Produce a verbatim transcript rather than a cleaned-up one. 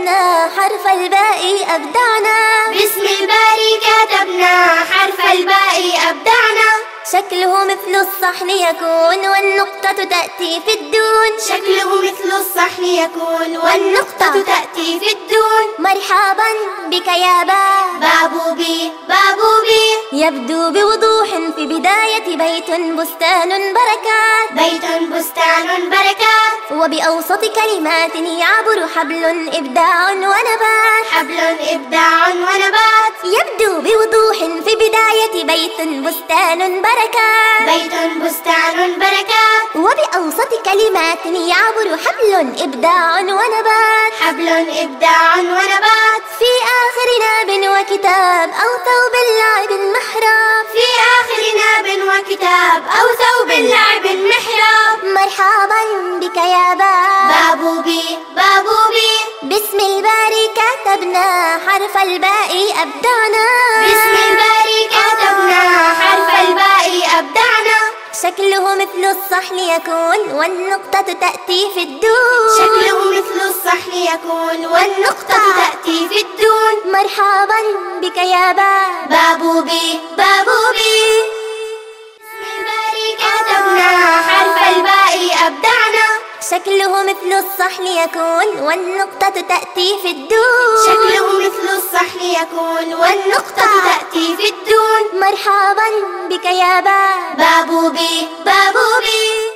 كتبنا حرف الباء أبدعنا. باسم الباري كتبنا حرف الباء أبدعنا. شكله مثل الصحن يكون والنقطة تأتي في الدون. شكله مثل الصحن يكون والنقطة تأتي في الدون. مرحبا بك يا باب بابوبي بابوبي. يبدو بوضوح في بداية بيت بستان بركات. بيت بستان بركات. وبأوسط كلمات يعبر حبل إبداع ونبات. حبل إبداع ونبات. يبدو بوضوح في بداية بيت بستان بركات. بيت بستان بركات. وبأوسط كلمات يعبر حبل إبداع ونبات. حبل إبداع ونبات. في آخر ناب وكتاب أو ثوب لعب محراب. في آخر ناب وكتاب أو ثوب لعب محراب. مرحبا بك يا باب بابوبي بابوبي. باسم الباري كتبنا حرف الباء أبدعنا. باسم الباري كتبنا حرف الباء أبدعنا. شكله مثل الصحن يكون والنقطة تأتي في الدون. شكله مثل الصحن يكون والنقطة تأتي في الدون. مرحبا بك يا باب بابوبي بابوبي. باسم الباري كتبنا حرف الباء أبدعنا. شكله مثل الصحن يكون والنقطة تأتي في الدون. شكله مثل الصحن يكون والنقطة تأتي في الدون. مرحبا بك يا باب بابوبي بابوبي.